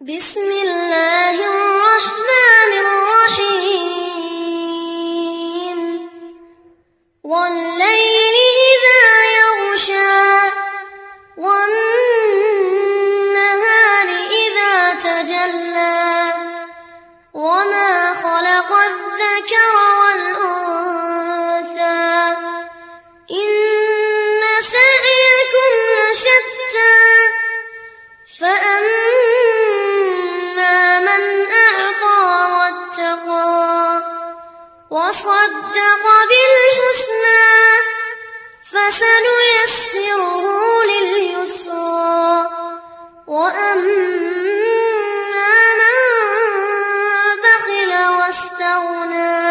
بسم الله الرحمن الرحيم والليل إذا يغشى والنهار إذا تجلى وما خلق الذكر والأنثى إن سعيكم لشتى فأما من أعطى واتقى وصدق بالحسنى فسنيسره لليسرى وأما من بخل واستغنى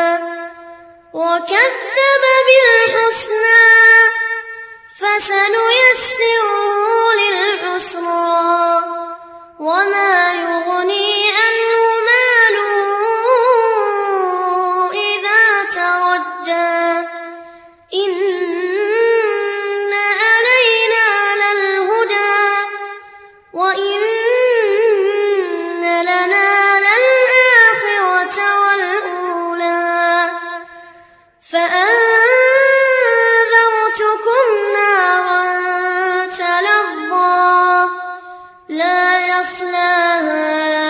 وكذب بالحسنى فسنيسره للعسرى وما يغني عنه ماله إذا تردى إن علينا للهدى وإن لنا للآخرة والأولى فأنذرتكم نارا تلظى لا يصلاها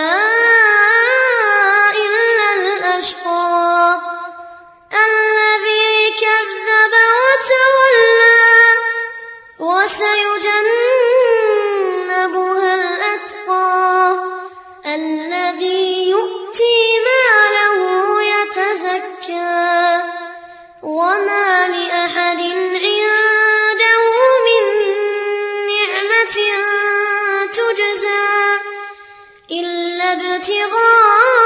إلا الأشقى الذي كذب وتولى وسيجنبها الأتقى الذي يؤتي ماله يتزكى وما لأحد عنده من نعمة تجزى إلا ابتغاء